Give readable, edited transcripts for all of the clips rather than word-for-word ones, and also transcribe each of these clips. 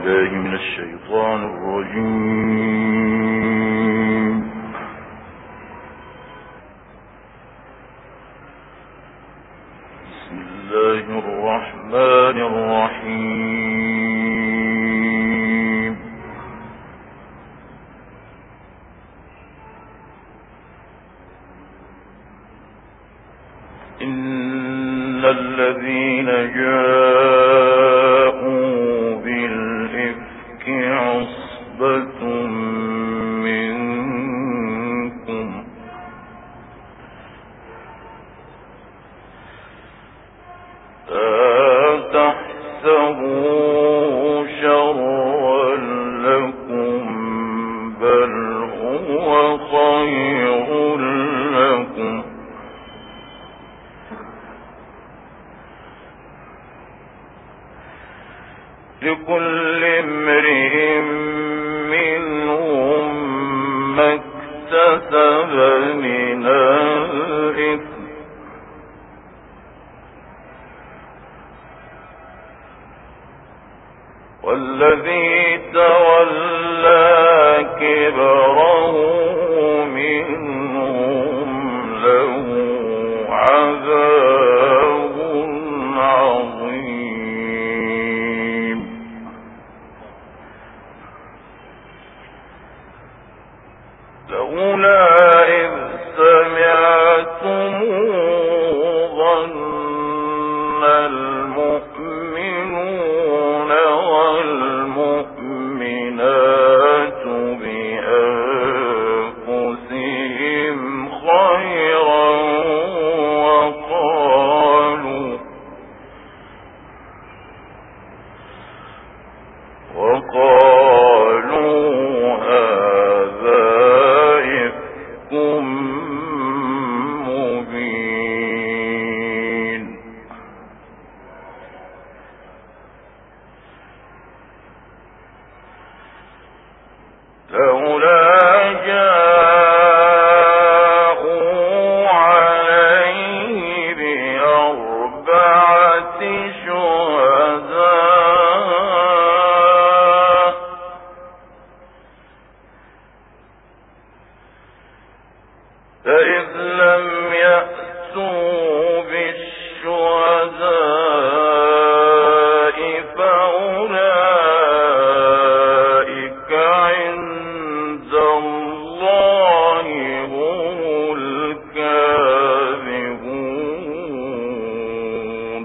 بالله من الشيطان الرجيم. بسم الله الرحمن الرحيم. إن الذين جاءوا بالإفك عصبة منكم لا تحسبوه شرا لكم بل هو خير لكم لكل امرئ منهم ما اكتسب من الإثم والذي تولى كبره منهم له عذاب عظيم. لولا إذ سمعتموه ظن المؤمنون والمؤمنات بأنفسهم خيرا وقالوا هذا إفك مبين. لولا جاءوا عليه بأربعة شهداء فإذ لم يأتوا بالشهداء فأولئك عند الله هم الكاذبون.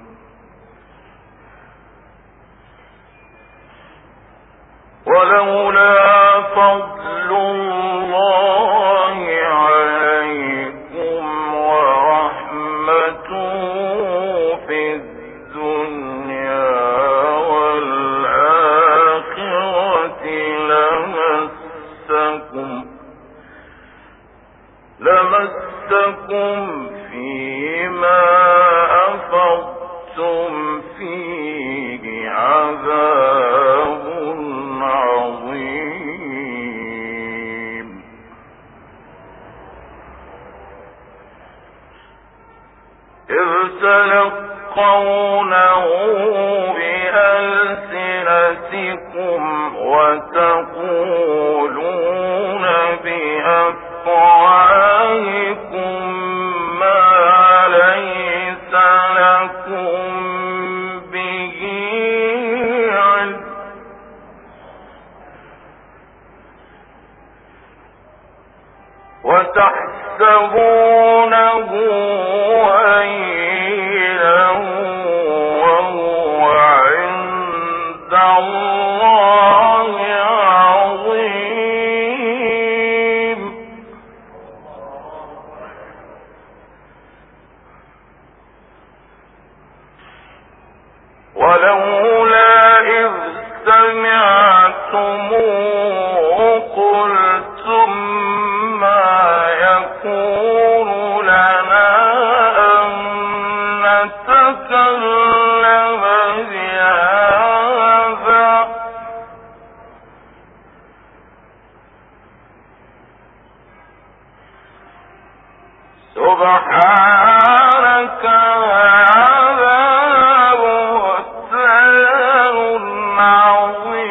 ولولا فضل الله عليكم ورحمته في الدنيا والآخرة لمسكم فيما أفضتم فيه عذاب عظيم. إذ تلقونه بألسنتكم وتقولون بأفواهكم ما ليس لكم به علم وتحسبونه هينا وهو عند الله عظيم. ولولا إذ سمعتموه قلتم ما يكون لنا أن نتكلم بهذا سبحانك هذا بهتان عظيم.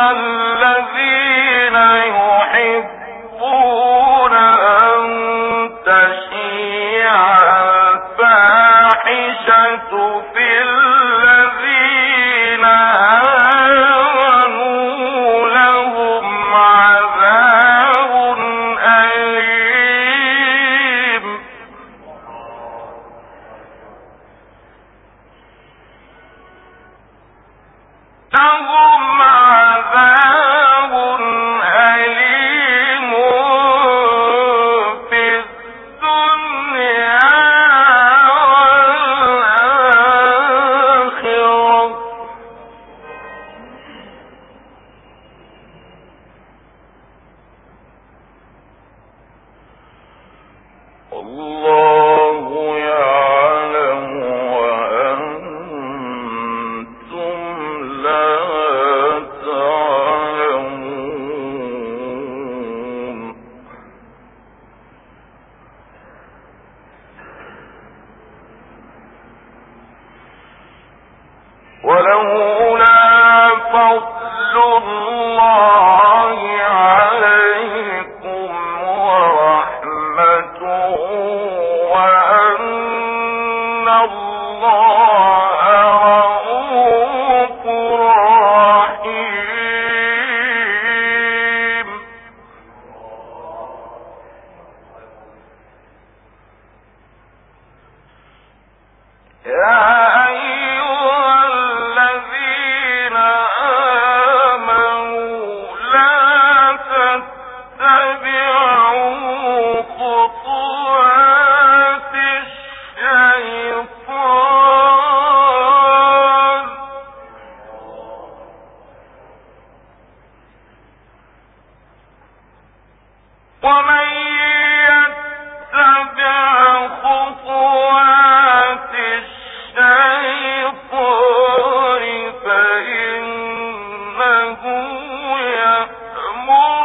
الذين يحبون أن تشيع الفاحشة في الذين آمنوا لهم عذاب أليم. لهم عذاب أليم في الدنيا والآخرة. الله يعلم وأنتم لا تعلمون. ولولا فضل الله عليكم ورحمته وأن الله رؤوف رحيم. يا أيها الذين آمنوا لا تتبعوا خطوات الشيطان ومن يتبع خطوات الشيطان فإنه يأمر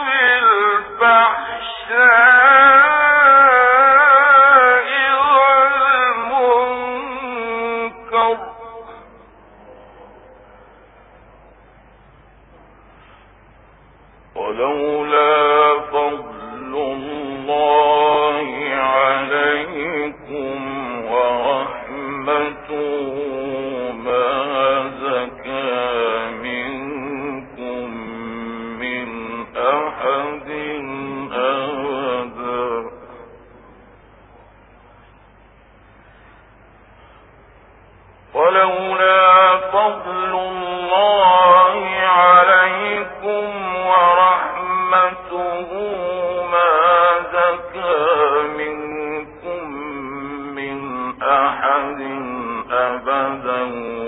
بالفحشاء والمنكر ولولا فضل الله عليكم ورحمته ما زكى منكم من أحد أبدا ولولا فضل الله عليكم ورحمته ما زكى منكم من أحد أبدا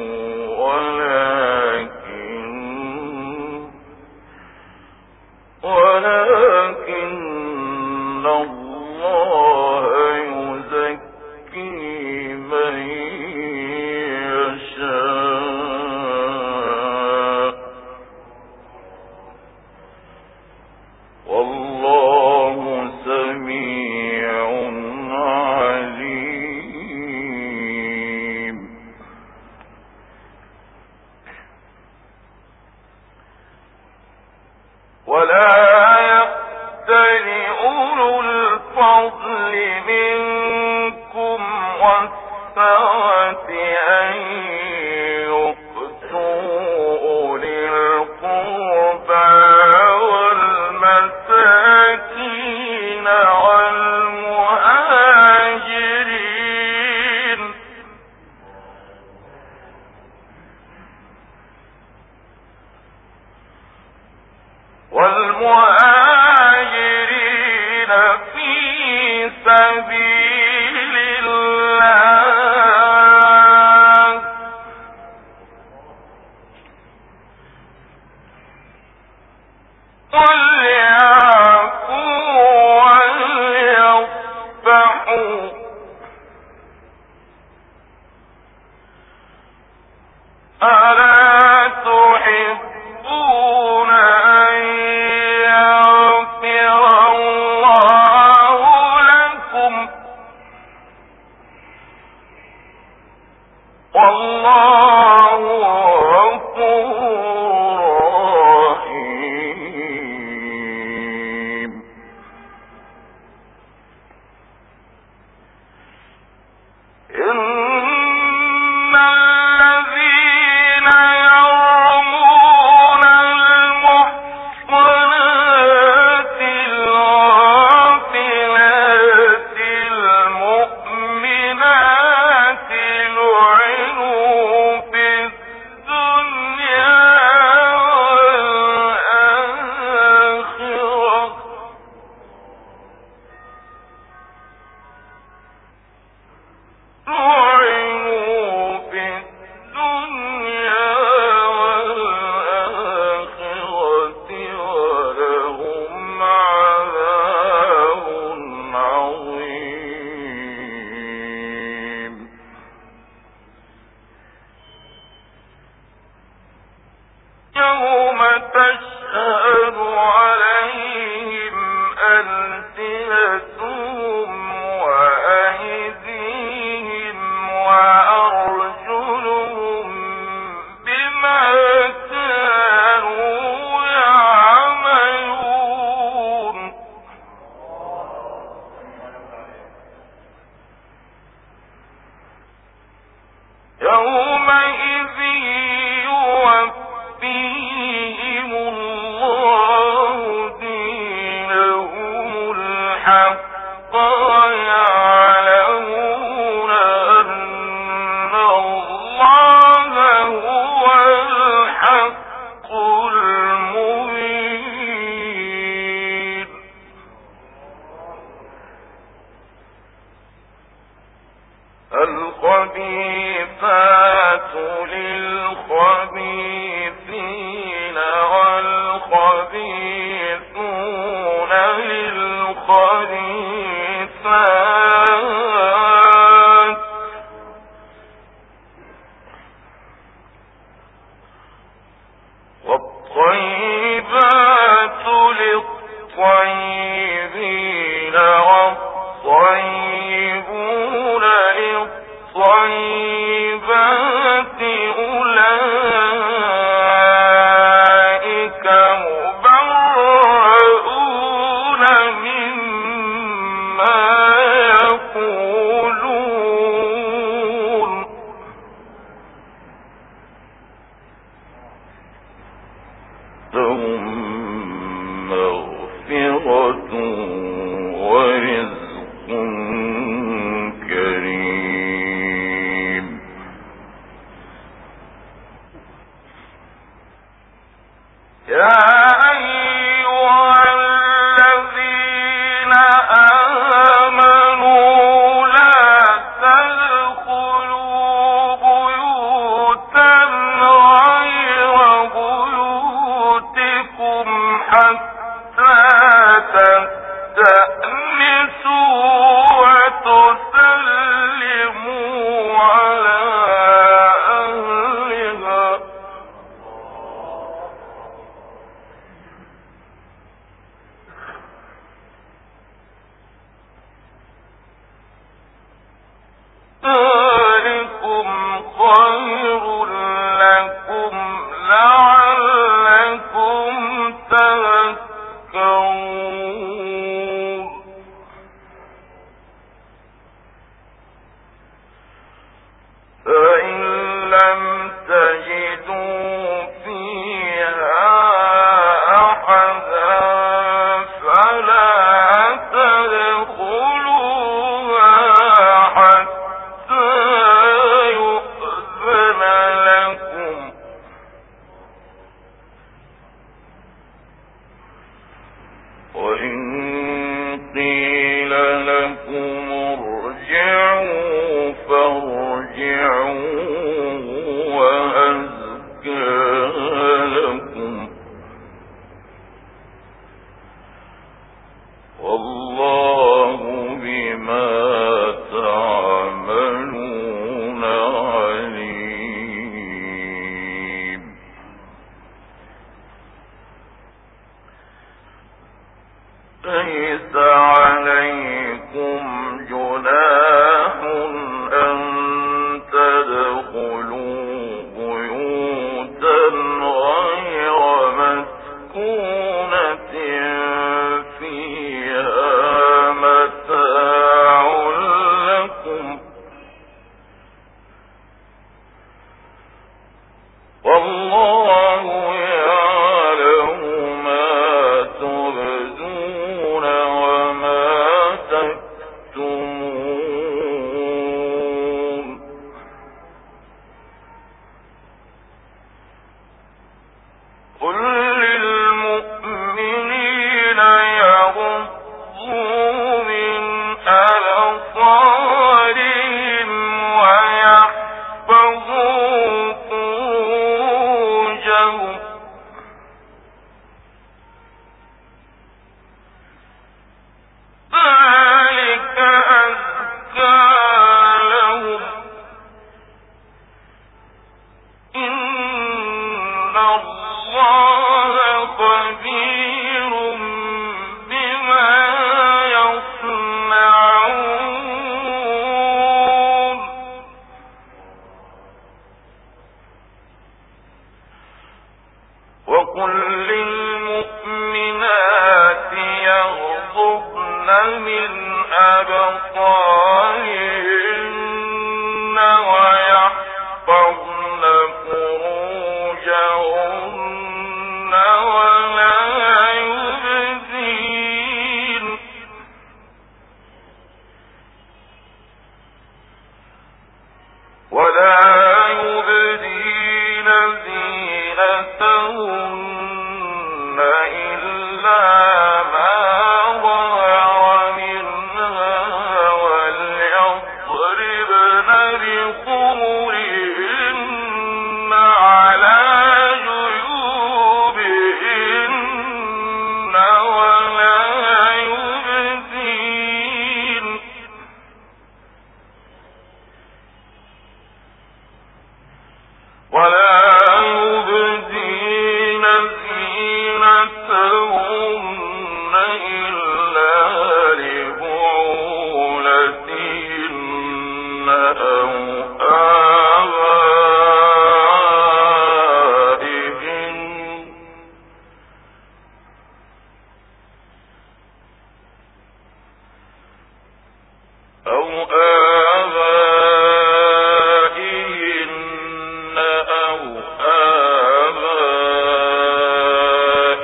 ولكن الله يزكي من يشاء والله سميع عليم. ولا يأتل أولو الفضل منكم والسعة أن يؤتوا أولي القربى والمساكين والمهاجرين في سبيل الله وليعفوا وليصفحوا ألا تحبون أن يغفر الله لكم والله غفور تشهد عليهم ألسنتهم وأيديهم وأرجلهم بما كانوا يعملون يومئذ يوفيهم الله دينهم الحق ويعلمون أن الله هو الحق المبين الخبيثات للخبيثين والخبيثون للخبيثات والطيبات للطيبين والطيبون للطيبات أولئك مبرؤون مما يقولون لهم مغفرة ورزق كريم يا أيها الذين آمنوا لا تدخلوا بيوتا غير بيوتكم حتى تستأنسوا وتسلموا على أهلها ذلكم خير لكم لعلكم تذكرون فإن لم تجدوا فيها أحدا فلا تدخلوها حتى يؤذن لكم وإن قيل لكم ارجعوا فارجعوا وأزكى لكم والله بما تعملون عليم ليس عليكم جناح أن تدخلوا بيوتا غير مسكونة فيها متاع لكم والله يعلم ما تبدون وما تكتمون خبير بما يصنعون وقل للمؤمنات يغضضن من أبصارهن ويحفظن فروجهن ولا يبدين زينتهن إلا ما ظهر منها وليضربن بخمرهن على جيوبهن ولا يبدين زينتهن إلا لبعولتهن أو آبائهن أو آباء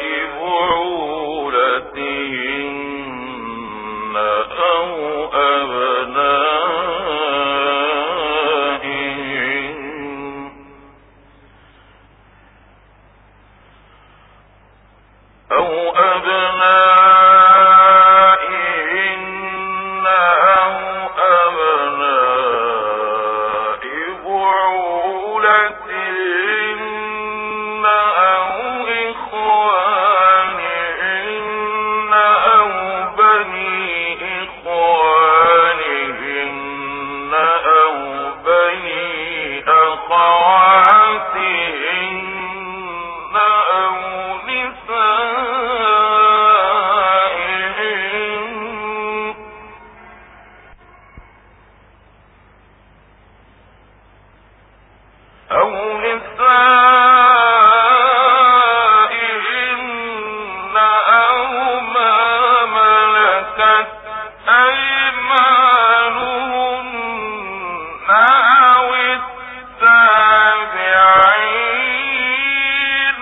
بعولتهن أو أبنائهن أو أبنائهن أو أبناء بعولتهن أو إخوانهن أو بني إخوانهن أو بني أخواتهن أو نسائهن أو ما ملكت أيمانهن أو التابعين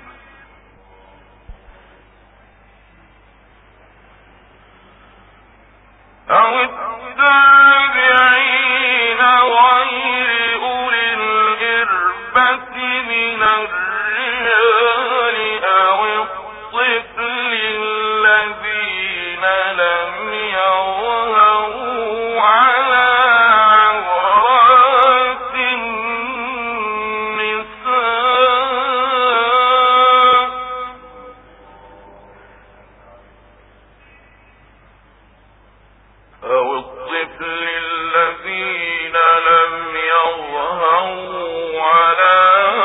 غير أولي الإربة من الرجال أو الطفل الذين لم يظهروا على عورات النساء أو الطفل الذين لم يظهروا على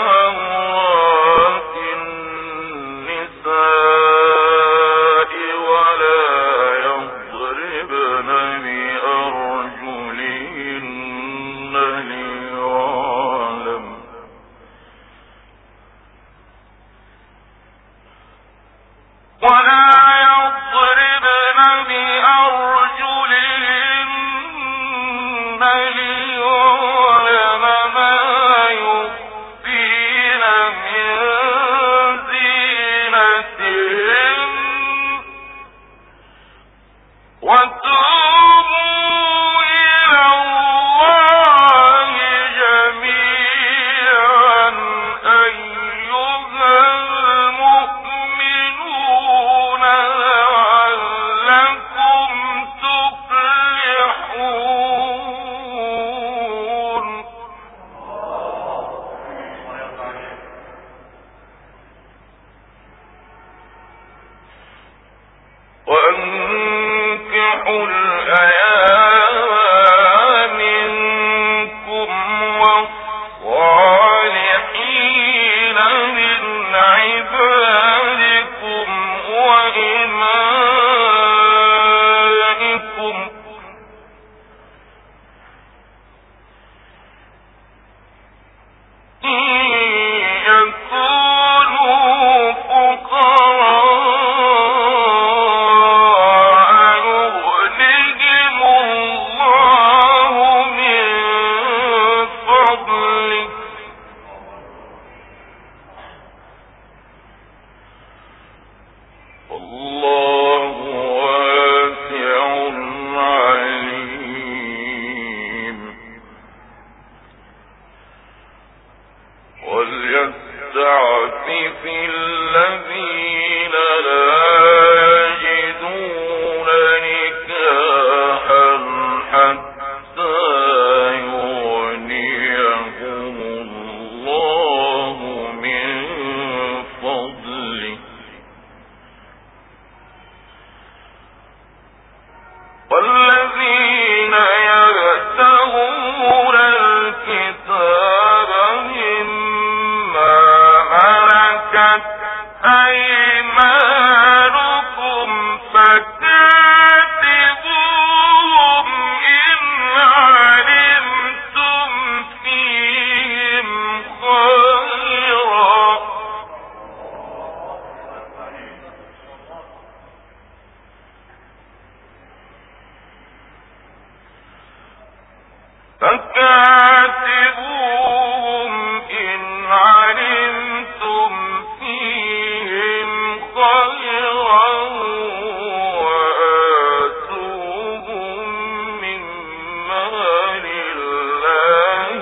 عورات النساء ولا يضربن بأرجلهن ليعلم ما يخفين من زينتهن وتوبوا إلى الله جميعا أيها المؤمنون لعلكم تفلحون وأنكحوا الأيام منكم والصالحين من عبادكم والله واسع عليم وليستعفف الذين لا يجدون نكاحا حتى يغنيهم الله من فضله والذين يبتغون الكتاب مما ملكت أيمانكم فكاتبوهم إن علمتم فيهم خيرا فكاتبوهم إن علمتم فيهم خيرا وآتوهم من مال الله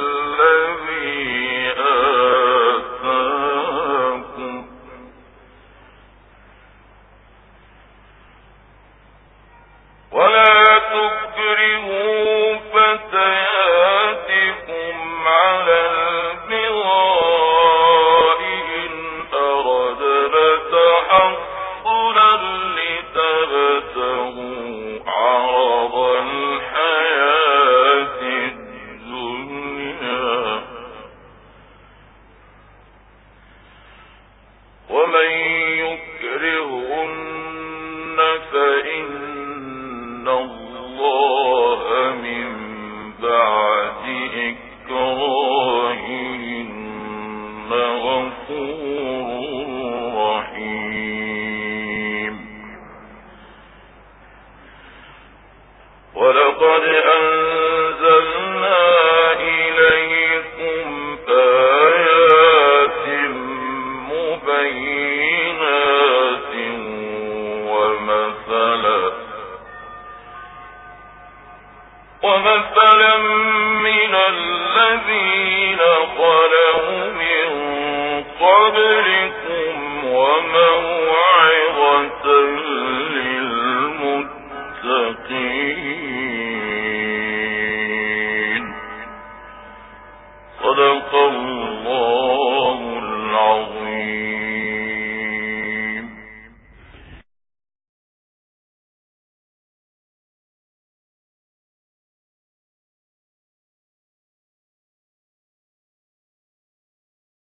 الذي آتاكم ولا تكرهوا فتياتكم على البغاء إن أردنا تحصنا لتبتغوا عرض الحياة الدنيا ومن يكرهن فإن الله من بعد إكراههن غفور رحيم ولقد أنزلنا إليكم آيات مبينات ومثلا من الذين خلوا من قبلكم وموعظة